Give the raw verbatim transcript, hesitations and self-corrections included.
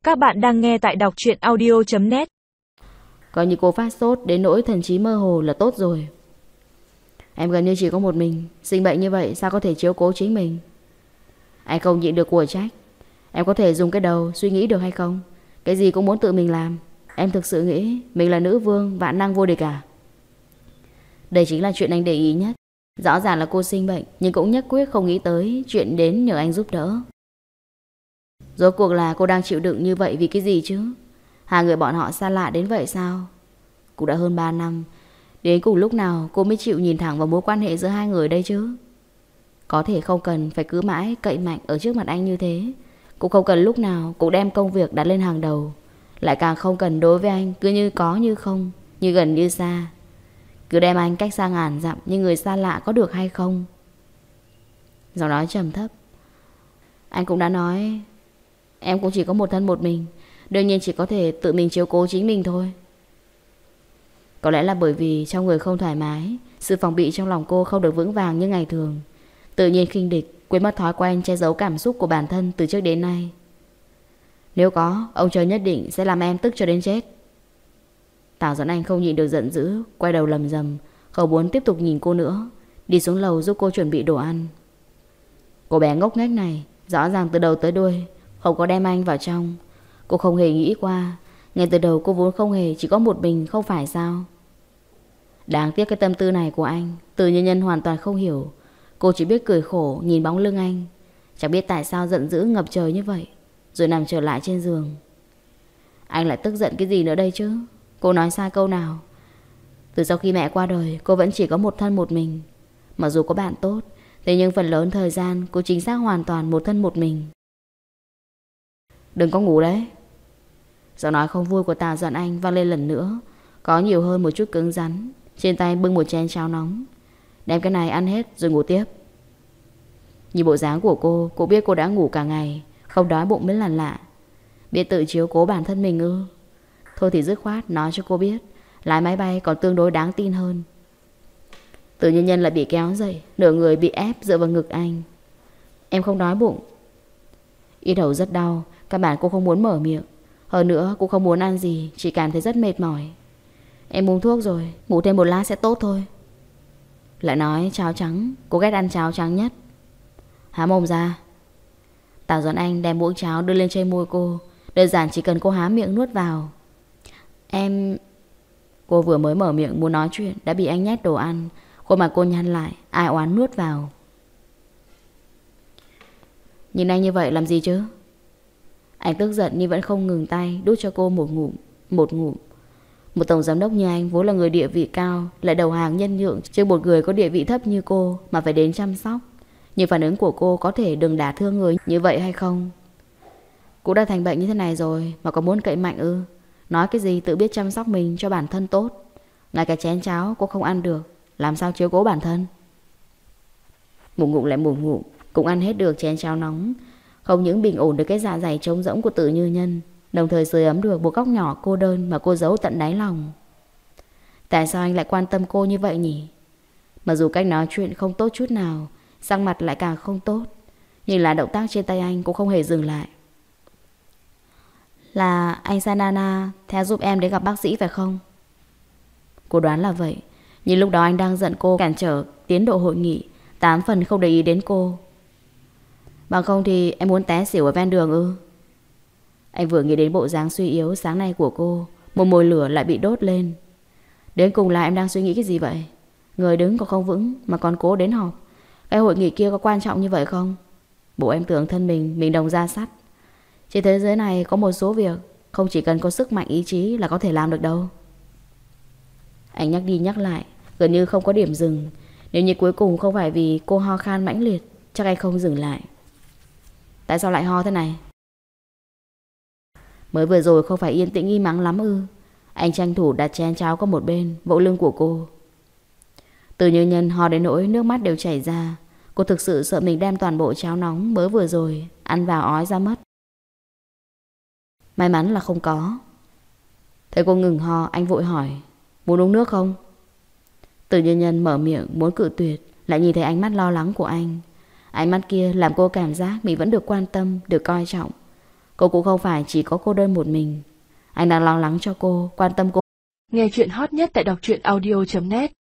Các bạn đang nghe tại đọc truyện audio chấm net. Coi như cô phát sốt đến nỗi thần trí mơ hồ là tốt rồi. Em gần như chỉ có một mình, sinh bệnh như vậy sao có thể chiếu cố chính mình. Anh không nhịn được của trách. Em có thể dùng cái đầu suy nghĩ được hay không? Cái gì cũng muốn tự mình làm. Em thực sự nghĩ mình là nữ vương vạn năng vô địch à? Đây chính là chuyện anh để ý nhất. Rõ ràng là cô sinh bệnh, nhưng cũng nhất quyết không nghĩ tới chuyện đến nhờ anh giúp đỡ. Rốt cuộc là cô đang chịu đựng như vậy vì cái gì chứ? Hai người bọn họ xa lạ đến vậy sao? Cũng đã hơn ba năm. Đến cùng lúc nào cô mới chịu nhìn thẳng vào mối quan hệ giữa hai người đây chứ? Có thể không cần phải cứ mãi cậy mạnh ở trước mặt anh như thế. Cũng không cần lúc nào cũng đem công việc đặt lên hàng đầu. Lại càng không cần đối với anh cứ như có như không, như gần như xa. Cứ đem anh cách xa ngàn dặm như người xa lạ có được hay không? Giọng nói trầm thấp. Anh cũng đã nói em cũng chỉ có một thân một mình, đương nhiên chỉ có thể tự mình chiếu cố chính mình thôi. Có lẽ là bởi vì trong người không thoải mái, sự phòng bị trong lòng cô không được vững vàng như ngày thường. Tự nhiên khinh địch, quên mất thói quen che giấu cảm xúc của bản thân từ trước đến nay. Nếu có, ông trời nhất định sẽ làm em tức cho đến chết. Tào Doãn Anh không nhịn được giận dữ, quay đầu lầm rầm, không muốn tiếp tục nhìn cô nữa, đi xuống lầu giúp cô chuẩn bị đồ ăn. Cô bé ngốc nghếch này rõ ràng từ đầu tới đuôi không có đem anh vào trong. Cô không hề nghĩ qua, ngay từ đầu cô vốn không hề chỉ có một mình, không phải sao? Đáng tiếc cái tâm tư này của anh Từ Nhân Nhân hoàn toàn không hiểu. Cô chỉ biết cười khổ nhìn bóng lưng anh, chẳng biết tại sao giận dữ ngập trời như vậy, rồi nằm trở lại trên giường. Anh lại tức giận cái gì nữa đây chứ? Cô nói sai câu nào? Từ sau khi mẹ qua đời, cô vẫn chỉ có một thân một mình. Mặc dù có bạn tốt, thế nhưng phần lớn thời gian cô chính xác hoàn toàn một thân một mình. Đừng có ngủ đấy. Giọng nói không vui của Tào Doãn Anh vang lên lần nữa, có nhiều hơn một chút cứng rắn. Trên tay bưng một chén cháo nóng. Đem cái này ăn hết rồi ngủ tiếp. Nhìn bộ dáng của cô, cô biết cô đã ngủ cả ngày, không đói bụng mới là lạ. Biết tự chiếu cố bản thân mình ư? Thôi thì dứt khoát nói cho cô biết lái máy bay còn tương đối đáng tin hơn. Từ Nhân Nhân lại bị kéo dậy, nửa người bị ép dựa vào ngực anh. Em không đói bụng. Yết hầu rất đau, căn bản cô không muốn mở miệng. Hơn nữa cô không muốn ăn gì, chỉ cảm thấy rất mệt mỏi. Em uống thuốc rồi, ngủ thêm một lát sẽ tốt thôi. Lại nói cháo trắng, cô ghét ăn cháo trắng nhất. Há mồm ra. Tào Doãn Anh đem muỗng cháo đưa lên trên môi cô. Đơn giản chỉ cần cô há miệng nuốt vào. Em... Cô vừa mới mở miệng muốn nói chuyện đã bị anh nhét đồ ăn. Khuôn mặt cô nhăn lại, ai oán nuốt vào. Nhìn anh như vậy làm gì chứ? Anh tức giận nhưng vẫn không ngừng tay, đút cho cô một ngụm. Một ngụm. Một tổng giám đốc như anh vốn là người địa vị cao, lại đầu hàng nhân nhượng trước một người có địa vị thấp như cô mà phải đến chăm sóc. Nhưng phản ứng của cô có thể đừng đả thương người như vậy hay không? Cô đã thành bệnh như thế này rồi mà còn muốn cậy mạnh ư? Nói cái gì tự biết chăm sóc mình cho bản thân tốt. Ngay cả chén cháo cô không ăn được, làm sao chiếu cố bản thân? Một ngụm lại một ngụm cũng ăn hết được chén cháo nóng. Không những bình ổn được cái dạ dày trống rỗng của Từ Như Nhân, đồng thời sưởi ấm được một góc nhỏ cô đơn mà cô giấu tận đáy lòng. Tại sao anh lại quan tâm cô như vậy nhỉ? Mặc dù cách nói chuyện không tốt chút nào, sắc mặt lại càng không tốt, nhưng là động tác trên tay anh cũng không hề dừng lại. Là anh sai Nana theo giúp em đến gặp bác sĩ phải không? Cô đoán là vậy, nhưng lúc đó anh đang giận cô cản trở tiến độ hội nghị, tám phần không để ý đến cô. Bằng không thì em muốn té xỉu ở ven đường ư? Anh vừa nghĩ đến bộ dáng suy yếu sáng nay của cô, một mồi lửa lại bị đốt lên. Đến cùng là em đang suy nghĩ cái gì vậy? Người đứng còn không vững mà còn cố đến họp. Cái hội nghị kia có quan trọng như vậy không? Bộ em tưởng thân mình mình đồng ra sắt. Trên thế giới này có một số việc không chỉ cần có sức mạnh ý chí là có thể làm được đâu. Anh nhắc đi nhắc lại, gần như không có điểm dừng. Nếu như cuối cùng không phải vì cô ho khan mãnh liệt, chắc anh không dừng lại. Tại sao lại ho thế này? Mới vừa rồi không phải yên tĩnh im mắng lắm ư? Anh tranh thủ đặt chén cháo qua một bên, vỗ lưng của cô. Từ Như Nhân ho đến nỗi nước mắt đều chảy ra. Cô thực sự sợ mình đem toàn bộ cháo nóng mới vừa rồi ăn vào ói ra mất. May mắn là không có. Thấy cô ngừng ho, anh vội hỏi, muốn uống nước không? Từ Như Nhân mở miệng muốn cự tuyệt, lại nhìn thấy ánh mắt lo lắng của anh. Ánh mắt kia làm cô cảm giác mình vẫn được quan tâm, được coi trọng. Cô cũng không phải chỉ có cô đơn một mình. Anh đang lo lắng cho cô, quan tâm cô. Nghe chuyện hot nhất tại đọc truyện audio chấm net.